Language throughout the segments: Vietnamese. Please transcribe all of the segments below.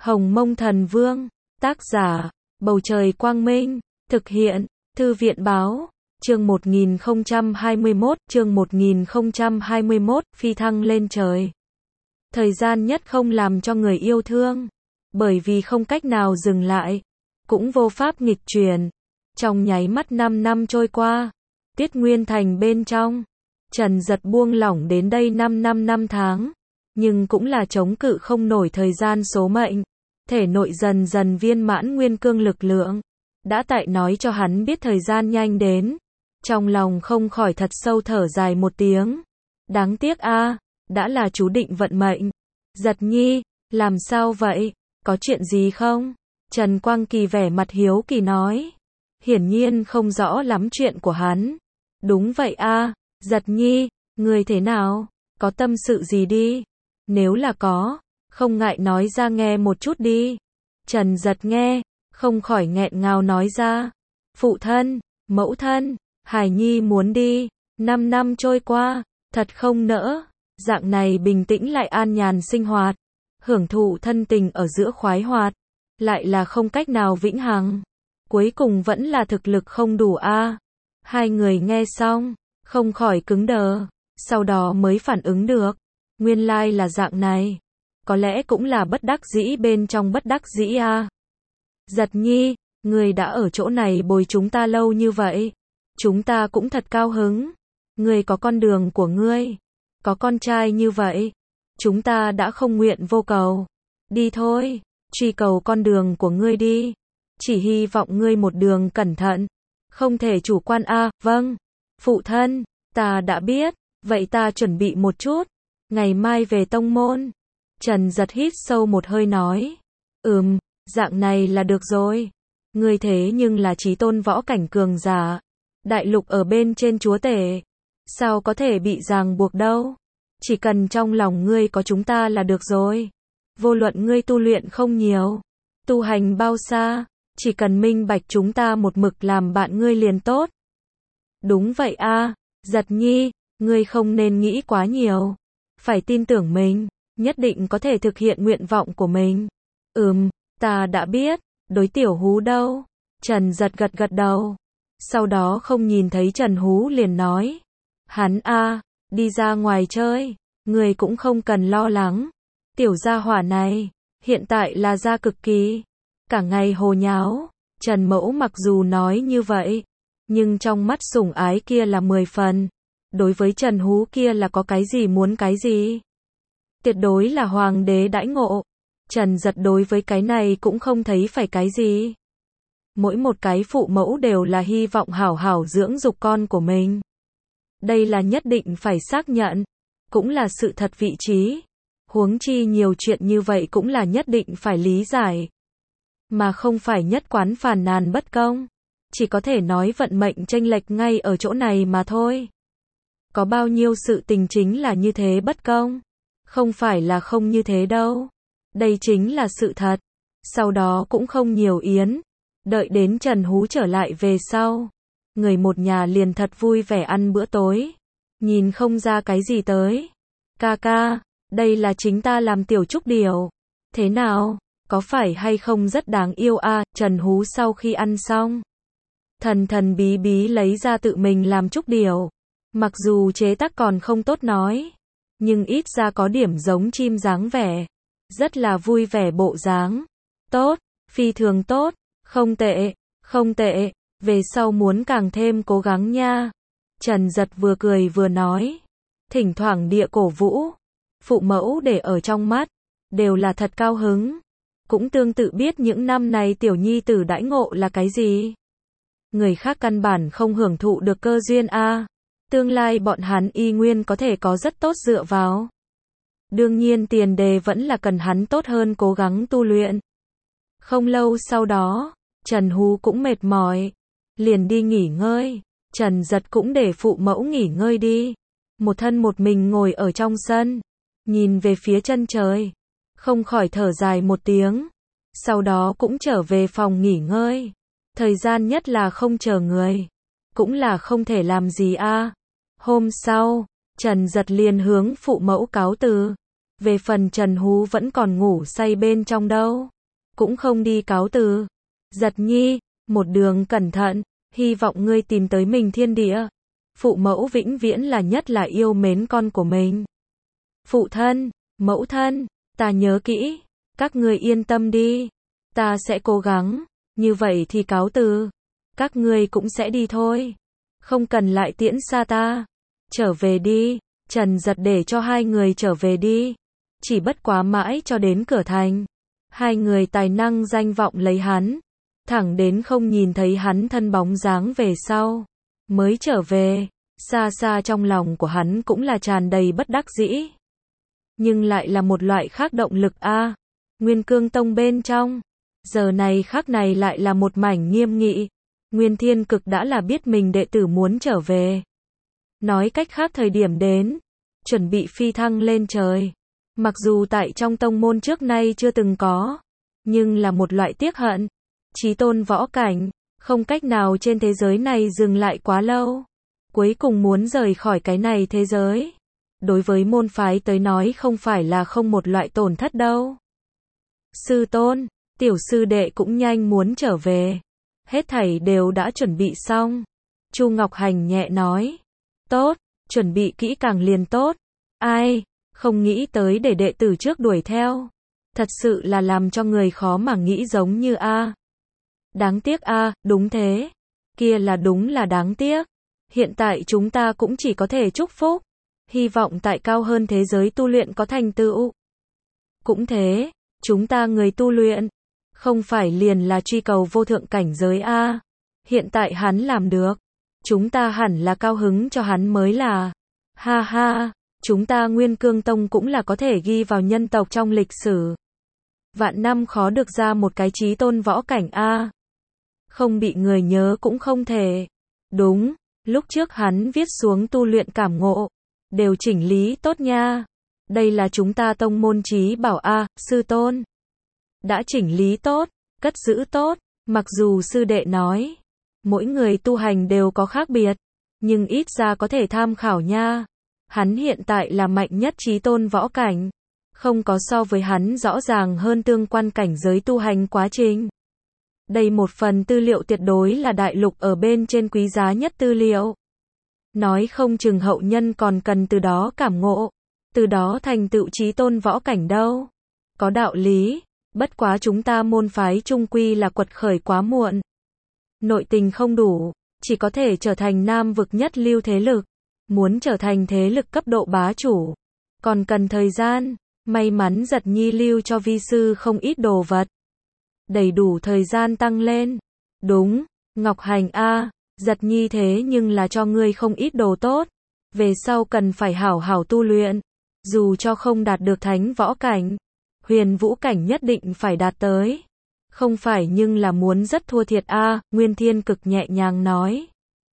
Hồng Mông Thần Vương, tác giả, Bầu Trời Quang Minh, thực hiện, Thư viện Báo, chương 1021, phi thăng lên trời. Thời gian nhất không làm cho người yêu thương, bởi vì không cách nào dừng lại, cũng vô pháp nghịch chuyển. Trong nháy mắt 5 năm trôi qua, Tiết Nguyên Thành bên trong, Trần Dật buông lỏng đến đây 5 năm tháng, nhưng cũng là chống cự không nổi thời gian số mệnh, thể nội dần dần viên mãn nguyên cương lực lượng, đã tại nói cho hắn biết thời gian nhanh đến, trong lòng không khỏi thật sâu thở dài một tiếng. Đáng tiếc a, đã là chú định vận mệnh. Giật Nhi, làm sao vậy, có chuyện gì không? Trần Quang Kỳ vẻ mặt hiếu kỳ nói, hiển nhiên không rõ lắm chuyện của hắn. Đúng vậy a, Giật Nhi, người thế nào, có tâm sự gì đi, nếu là có, không ngại nói ra nghe một chút đi. Trần Dật nghe, không khỏi nghẹn ngào nói ra, phụ thân, mẫu thân, Hải Nhi muốn đi, 5 năm trôi qua, thật không nỡ, dạng này bình tĩnh lại an nhàn sinh hoạt, hưởng thụ thân tình ở giữa khoái hoạt, lại là không cách nào vĩnh hằng, cuối cùng vẫn là thực lực không đủ a. Hai người nghe xong, không khỏi cứng đờ, sau đó mới phản ứng được, nguyên lai là dạng này, có lẽ cũng là bất đắc dĩ bên trong bất đắc dĩ a. Giật Nhi, người đã ở chỗ này bồi chúng ta lâu như vậy, chúng ta cũng thật cao hứng, người có con đường của ngươi, có con trai như vậy, chúng ta đã không nguyện vô cầu, đi thôi, truy cầu con đường của ngươi đi, chỉ hy vọng ngươi một đường cẩn thận, không thể chủ quan a. Vâng, phụ thân, ta đã biết, vậy ta chuẩn bị một chút, ngày mai về tông môn. Trần Dật hít sâu một hơi nói, dạng này là được rồi, ngươi thế nhưng là chí tôn võ cảnh cường giả, đại lục ở bên trên chúa tể, sao có thể bị ràng buộc đâu, chỉ cần trong lòng ngươi có chúng ta là được rồi, vô luận ngươi tu luyện không nhiều, tu hành bao xa, chỉ cần minh bạch chúng ta một mực làm bạn ngươi liền tốt. Đúng vậy a, Giật Nhi, ngươi không nên nghĩ quá nhiều, phải tin tưởng mình, nhất định có thể thực hiện nguyện vọng của mình. Ta đã biết, đối tiểu Hú đâu? Trần Dật gật gật đầu, sau đó không nhìn thấy Trần Hú liền nói, hắn đi ra ngoài chơi, người cũng không cần lo lắng, tiểu gia hỏa này, hiện tại là gia cực kỳ, cả ngày hồ nháo. Trần Mẫu mặc dù nói như vậy, nhưng trong mắt sủng ái kia là 10 phần, đối với Trần Hú kia là có cái gì muốn cái gì. Tuyệt đối là hoàng đế đãi ngộ. Trần Dật đối với cái này cũng không thấy phải cái gì. Mỗi một cái phụ mẫu đều là hy vọng hảo hảo dưỡng dục con của mình. Đây là nhất định phải xác nhận, cũng là sự thật vị trí. Huống chi nhiều chuyện như vậy cũng là nhất định phải lý giải. Mà không phải nhất quán phàn nàn bất công. Chỉ có thể nói vận mệnh chênh lệch ngay ở chỗ này mà thôi. Có bao nhiêu sự tình chính là như thế bất công. Không phải là không như thế đâu. Đây chính là sự thật. Sau đó cũng không nhiều yến. Đợi đến Trần Hú trở lại về sau. Người một nhà liền thật vui vẻ ăn bữa tối. Nhìn không ra cái gì tới. Ca ca, đây là chính ta làm tiểu trúc điểu. Thế nào, có phải hay không rất đáng yêu a? Trần Hú sau khi ăn xong, thần bí bí lấy ra tự mình làm trúc điểu. Mặc dù chế tác còn không tốt nói, nhưng ít ra có điểm giống chim dáng vẻ. Rất là vui vẻ bộ dáng. Tốt, phi thường tốt, không tệ, không tệ, về sau muốn càng thêm cố gắng nha. Trần Dật vừa cười vừa nói, thỉnh thoảng địa cổ vũ, phụ mẫu để ở trong mắt, đều là thật cao hứng. Cũng tương tự biết những năm này tiểu nhi tử đãi ngộ là cái gì. Người khác căn bản không hưởng thụ được cơ duyên a. Tương lai bọn hắn y nguyên có thể có rất tốt dựa vào. Đương nhiên tiền đề vẫn là cần hắn tốt hơn cố gắng tu luyện. Không lâu sau đó, Trần Hú cũng mệt mỏi, liền đi nghỉ ngơi. Trần Dật cũng để phụ mẫu nghỉ ngơi đi. Một thân một mình ngồi ở trong sân, nhìn về phía chân trời, không khỏi thở dài một tiếng. Sau đó cũng trở về phòng nghỉ ngơi. Thời gian nhất là không chờ người, cũng là không thể làm gì a. Hôm sau, Trần Dật liền hướng phụ mẫu cáo từ. Về phần Trần Hú vẫn còn ngủ say bên trong đâu. Cũng không đi cáo từ. Giật Nhi, một đường cẩn thận, hy vọng ngươi tìm tới mình thiên địa. Phụ mẫu vĩnh viễn là nhất là yêu mến con của mình. Phụ thân, mẫu thân, ta nhớ kỹ, các ngươi yên tâm đi. Ta sẽ cố gắng, như vậy thì cáo từ. Các ngươi cũng sẽ đi thôi. Không cần lại tiễn xa ta. Trở về đi, Trần Giật để cho hai người trở về đi. Chỉ bất quá mãi cho đến cửa thành. Hai người tài năng danh vọng lấy hắn. Thẳng đến không nhìn thấy hắn thân bóng dáng về sau. Mới trở về, xa xa trong lòng của hắn cũng là tràn đầy bất đắc dĩ. Nhưng lại là một loại khác động lực a. Nguyên Cương Tông bên trong. Giờ này khắc này lại là một mảnh nghiêm nghị. Nguyên Thiên Cực đã là biết mình đệ tử muốn trở về. Nói cách khác thời điểm đến, chuẩn bị phi thăng lên trời. Mặc dù tại trong tông môn trước nay chưa từng có, nhưng là một loại tiếc hận. Chí tôn võ cảnh, không cách nào trên thế giới này dừng lại quá lâu. Cuối cùng muốn rời khỏi cái này thế giới. Đối với môn phái tới nói không phải là không một loại tổn thất đâu. Sư tôn, tiểu sư đệ cũng nhanh muốn trở về. Hết thảy đều đã chuẩn bị xong. Chu Ngọc Hành nhẹ nói. Tốt, chuẩn bị kỹ càng liền tốt. Ai, không nghĩ tới để đệ tử trước đuổi theo. Thật sự là làm cho người khó mà nghĩ giống như a. Đáng tiếc a, đúng thế. Kia là đúng là đáng tiếc. Hiện tại chúng ta cũng chỉ có thể chúc phúc. Hy vọng tại cao hơn thế giới tu luyện có thành tựu. Cũng thế, chúng ta người tu luyện, không phải liền là truy cầu vô thượng cảnh giới a. Hiện tại hắn làm được. Chúng ta hẳn là cao hứng cho hắn mới là. Ha ha, chúng ta Nguyên Cương Tông cũng là có thể ghi vào nhân tộc trong lịch sử. Vạn năm khó được ra một cái chí tôn võ cảnh a. Không bị người nhớ cũng không thể. Đúng, lúc trước hắn viết xuống tu luyện cảm ngộ, đều chỉnh lý tốt nha. Đây là chúng ta tông môn chí bảo a, sư tôn. Đã chỉnh lý tốt, cất giữ tốt, mặc dù sư đệ nói, mỗi người tu hành đều có khác biệt, nhưng ít ra có thể tham khảo nha. Hắn hiện tại là mạnh nhất chí tôn võ cảnh, không có so với hắn rõ ràng hơn tương quan cảnh giới tu hành quá trình. Đây một phần tư liệu tuyệt đối là đại lục ở bên trên quý giá nhất tư liệu. Nói không chừng hậu nhân còn cần từ đó cảm ngộ, từ đó thành tựu chí tôn võ cảnh đâu. Có đạo lý, bất quá chúng ta môn phái trung quy là quật khởi quá muộn. Nội tình không đủ, chỉ có thể trở thành nam vực nhất lưu thế lực. Muốn trở thành thế lực cấp độ bá chủ, còn cần thời gian. May mắn Giật Nhi lưu cho vi sư không ít đồ vật. Đầy đủ thời gian tăng lên. Đúng, Ngọc Hành a, Giật Nhi thế nhưng là cho ngươi không ít đồ tốt. Về sau cần phải hảo hảo tu luyện. Dù cho không đạt được thánh võ cảnh, huyền vũ cảnh nhất định phải đạt tới. Không phải nhưng là muốn rất thua thiệt a, Nguyên Thiên Cực nhẹ nhàng nói.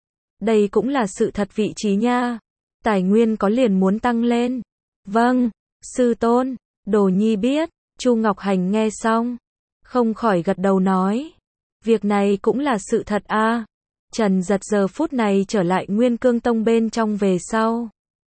Đây cũng là sự thật vị trí nha. Tài nguyên có liền muốn tăng lên. Vâng, sư tôn, Đồ Nhi biết. Chu Ngọc Hành nghe xong, không khỏi gật đầu nói. Việc này cũng là sự thật a. Trần Giật giờ phút này trở lại Nguyên Cương Tông bên trong về sau.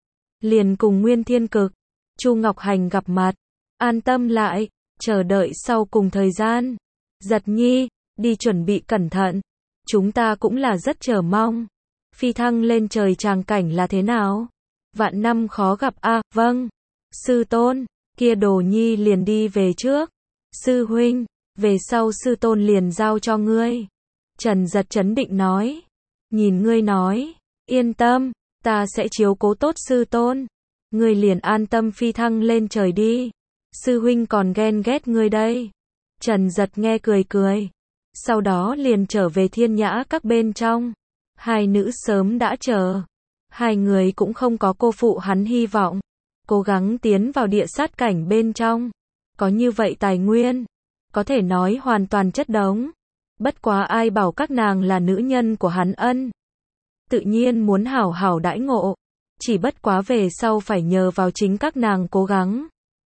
Liền cùng Nguyên Thiên Cực, Chu Ngọc Hành gặp mặt. An tâm lại, chờ đợi sau cùng thời gian. Giật Nhi, đi chuẩn bị cẩn thận. Chúng ta cũng là rất chờ mong. Phi thăng lên trời tràng cảnh là thế nào? Vạn năm khó gặp a, vâng. Sư tôn, kia Đồ Nhi liền đi về trước. Sư huynh, về sau sư tôn liền giao cho ngươi. Trần Giật trấn định nói. Nhìn ngươi nói, yên tâm, ta sẽ chiếu cố tốt sư tôn. Ngươi liền an tâm phi thăng lên trời đi. Sư huynh còn ghen ghét ngươi đây. Trần Giật nghe cười cười. Sau đó liền trở về Thiên Nhã các bên trong. Hai nữ sớm đã chờ. Hai người cũng không có cô phụ hắn hy vọng. Cố gắng tiến vào địa sát cảnh bên trong. Có như vậy tài nguyên, có thể nói hoàn toàn chất đống. Bất quá ai bảo các nàng là nữ nhân của hắn ân. Tự nhiên muốn hảo hảo đãi ngộ. Chỉ bất quá về sau phải nhờ vào chính các nàng cố gắng.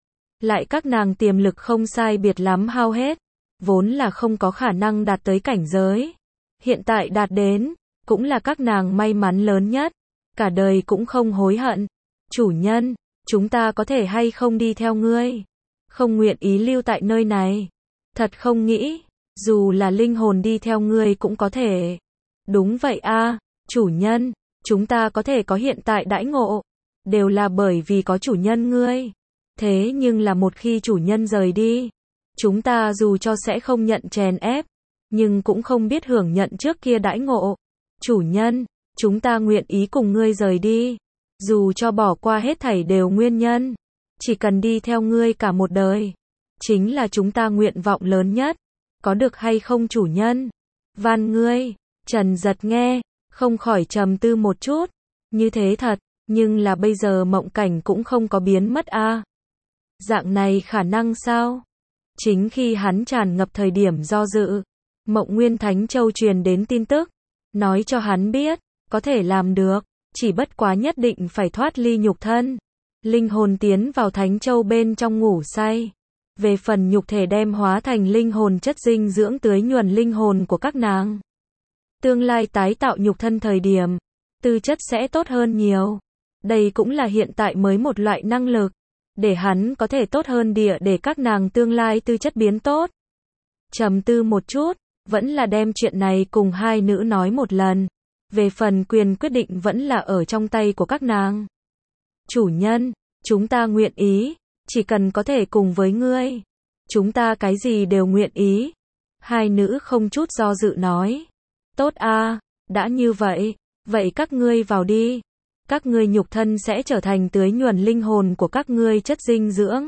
Lại các nàng tiềm lực không sai biệt lắm hao hết. Vốn là không có khả năng đạt tới cảnh giới. Hiện tại đạt đến, cũng là các nàng may mắn lớn nhất. Cả đời cũng không hối hận. Chủ nhân, chúng ta có thể hay không đi theo ngươi? Không nguyện ý lưu tại nơi này. Thật không nghĩ, dù là linh hồn đi theo ngươi cũng có thể. Đúng vậy a, chủ nhân, chúng ta có thể có hiện tại đãi ngộ, đều là bởi vì có chủ nhân ngươi. Thế nhưng là một khi chủ nhân rời đi, chúng ta dù cho sẽ không nhận chèn ép, nhưng cũng không biết hưởng nhận trước kia đãi ngộ. Chủ nhân, chúng ta nguyện ý cùng ngươi rời đi, dù cho bỏ qua hết thảy đều nguyên nhân, chỉ cần đi theo ngươi cả một đời, chính là chúng ta nguyện vọng lớn nhất, có được hay không chủ nhân? Van ngươi. Trần Giật nghe, không khỏi trầm tư một chút, như thế thật, nhưng là bây giờ mộng cảnh cũng không có biến mất a. Dạng này khả năng sao? Chính khi hắn tràn ngập thời điểm do dự, Mộng Nguyên Thánh Châu truyền đến tin tức, nói cho hắn biết, có thể làm được, chỉ bất quá nhất định phải thoát ly nhục thân. Linh hồn tiến vào Thánh Châu bên trong ngủ say. Về phần nhục thể đem hóa thành linh hồn chất dinh dưỡng tưới nhuần linh hồn của các nàng. Tương lai tái tạo nhục thân thời điểm, tư chất sẽ tốt hơn nhiều. Đây cũng là hiện tại mới một loại năng lực, để hắn có thể tốt hơn địa để các nàng tương lai tư chất biến tốt. Trầm tư một chút, vẫn là đem chuyện này cùng hai nữ nói một lần. Về phần quyền quyết định vẫn là ở trong tay của các nàng. Chủ nhân, chúng ta nguyện ý, chỉ cần có thể cùng với ngươi. Chúng ta cái gì đều nguyện ý. Hai nữ không chút do dự nói. Tốt a, đã như vậy, vậy các ngươi vào đi. Các ngươi nhục thân sẽ trở thành tưới nhuần linh hồn của các ngươi chất dinh dưỡng.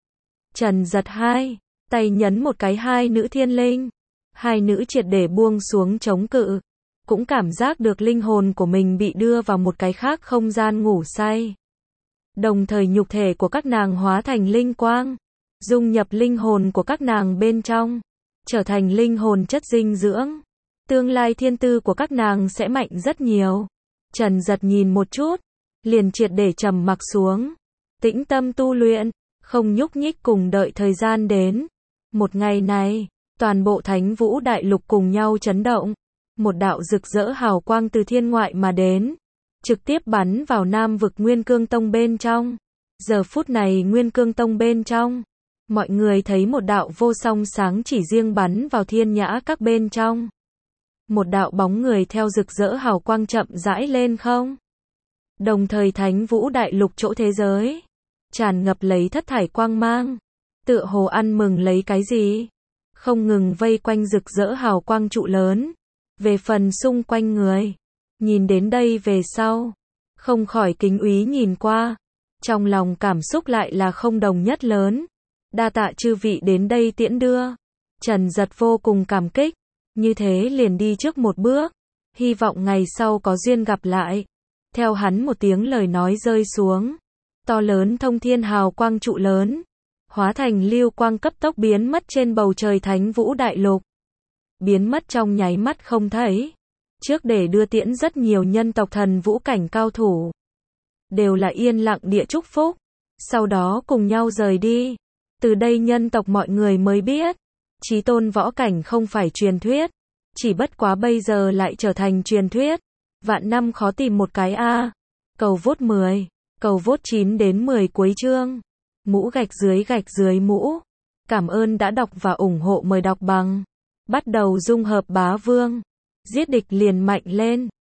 Trần Giật hai, tay nhấn một cái hai nữ thiên linh. Hai nữ triệt để buông xuống chống cự, cũng cảm giác được linh hồn của mình bị đưa vào một cái khác không gian ngủ say. Đồng thời nhục thể của các nàng hóa thành linh quang, dung nhập linh hồn của các nàng bên trong, trở thành linh hồn chất dinh dưỡng. Tương lai thiên tư của các nàng sẽ mạnh rất nhiều. Trần Giật nhìn một chút, liền triệt để trầm mặc xuống, tĩnh tâm tu luyện, không nhúc nhích cùng đợi thời gian đến. Một ngày này, toàn bộ Thánh Vũ Đại Lục cùng nhau chấn động. Một đạo rực rỡ hào quang từ thiên ngoại mà đến, trực tiếp bắn vào Nam vực Nguyên Cương Tông bên trong. Giờ phút này Nguyên Cương Tông bên trong, mọi người thấy một đạo vô song sáng chỉ riêng bắn vào Thiên Nhã các bên trong. Một đạo bóng người theo rực rỡ hào quang chậm rãi lên không. Đồng thời Thánh Vũ Đại Lục chỗ thế giới, tràn ngập lấy thất thải quang mang, tựa hồ ăn mừng lấy cái gì, không ngừng vây quanh rực rỡ hào quang trụ lớn. Về phần xung quanh người, nhìn đến đây về sau, không khỏi kính úy nhìn qua, trong lòng cảm xúc lại là không đồng nhất lớn. Đa tạ chư vị đến đây tiễn đưa. Trần Giật vô cùng cảm kích, như thế liền đi trước một bước, hy vọng ngày sau có duyên gặp lại. Theo hắn một tiếng lời nói rơi xuống, to lớn thông thiên hào quang trụ lớn, hóa thành lưu quang cấp tốc biến mất trên bầu trời Thánh Vũ Đại Lục. Biến mất trong nháy mắt không thấy. Trước để đưa tiễn rất nhiều nhân tộc thần vũ cảnh cao thủ, đều là yên lặng địa chúc phúc, sau đó cùng nhau rời đi. Từ đây nhân tộc mọi người mới biết, chí tôn võ cảnh không phải truyền thuyết, chỉ bất quá bây giờ lại trở thành truyền thuyết. Vạn năm khó tìm một cái a. Cầu vote 10, cầu vote 9 đến 10 cuối chương. Mũ gạch dưới mũ. Cảm ơn đã đọc và ủng hộ, mời đọc bằng. Bắt đầu dung hợp bá vương. Giết địch liền mạnh lên.